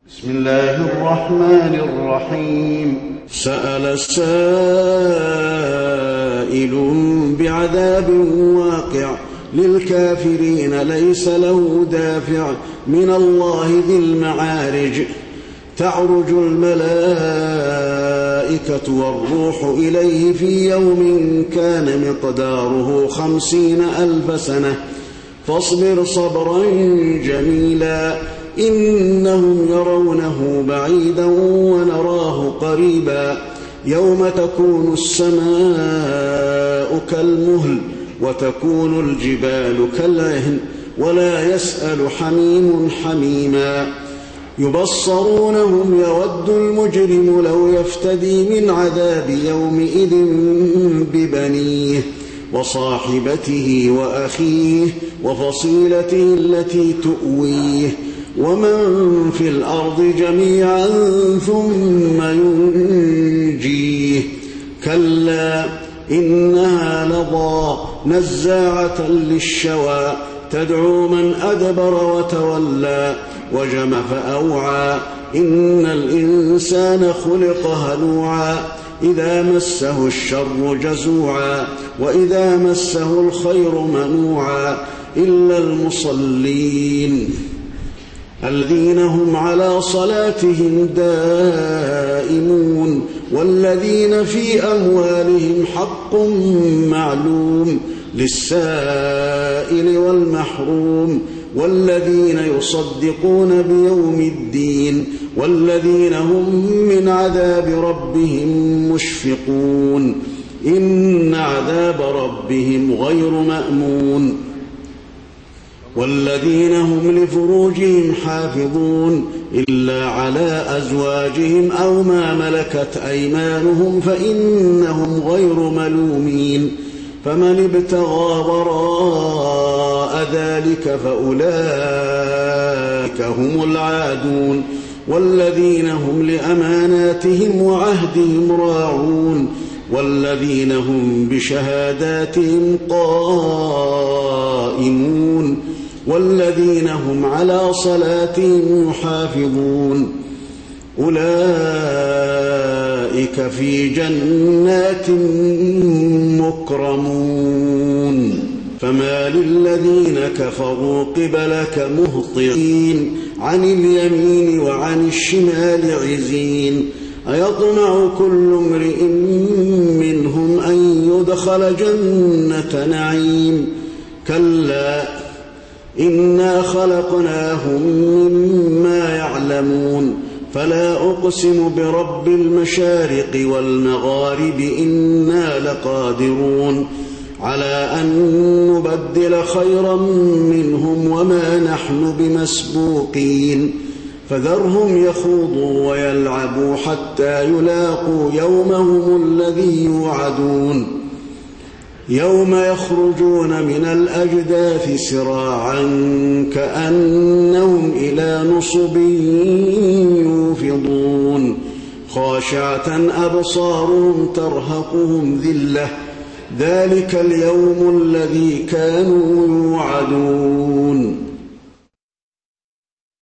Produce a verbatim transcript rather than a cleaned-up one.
بسم الله الرحمن الرحيم. سأل سائل بعذاب واقع للكافرين ليس له دافع من الله ذي المعارج. تعرج الملائكة والروح إليه في يوم كان مقداره خمسين ألف سنة فاصبر صبرا جميلا إنهم يرونه بعيدا ونراه قريبا يوم تكون السماء كالمهل وتكون الجبال كالعهن ولا يسأل حميم حميما يبصرونهم يود المجرم لو يفتدي من عذاب يومئذ ببنيه وصاحبته وأخيه وفصيلته التي تؤويه ومن في الأرض جميعا ثم ينجيه كلا إنها لظى نزاعة للشوى تدعو من أدبر وتولى وجمع فأوعى إن الإنسان خلق هلوعا إذا مسه الشر جزوعا وإذا مسه الخير منوعا إلا المصلين الذين هم على صلاتهم دائمون والذين في أموالهم حق معلوم للسائل والمحروم والذين يصدقون بيوم الدين والذين هم من عذاب ربهم مشفقون إن عذاب ربهم غير مأمون والذين هم لفروجهم حافظون إلا على أزواجهم أو ما ملكت أيمانهم فإنهم غير ملومين فمن ابتغى وراء ذلك فأولئك هم العادون والذين هم لأماناتهم وعهدهم راعون والذين هم بشهاداتهم قائمون والذين هم على صلاتهم يحافظون أولئك في جنات مكرمون فما للذين كفروا قبلك مهطعين عن اليمين وعن الشمال عزين أيطمع كل امرئ منهم أن يدخل جنة نعيم كلا إنا خلقناهم مما يعلمون فلا أقسم برب المشارق والمغارب إنا لقادرون على أن نبدل خيرا منهم وما نحن بمسبوقين فذرهم يخوضوا ويلعبوا حتى يلاقوا يومهم الذي يوعدون يوم يخرجون من الأجداث سراعا كأنهم إلى نصب يوفضون خاشعة أبصارهم ترهقهم ذلة ذلك اليوم الذي كانوا يوعدون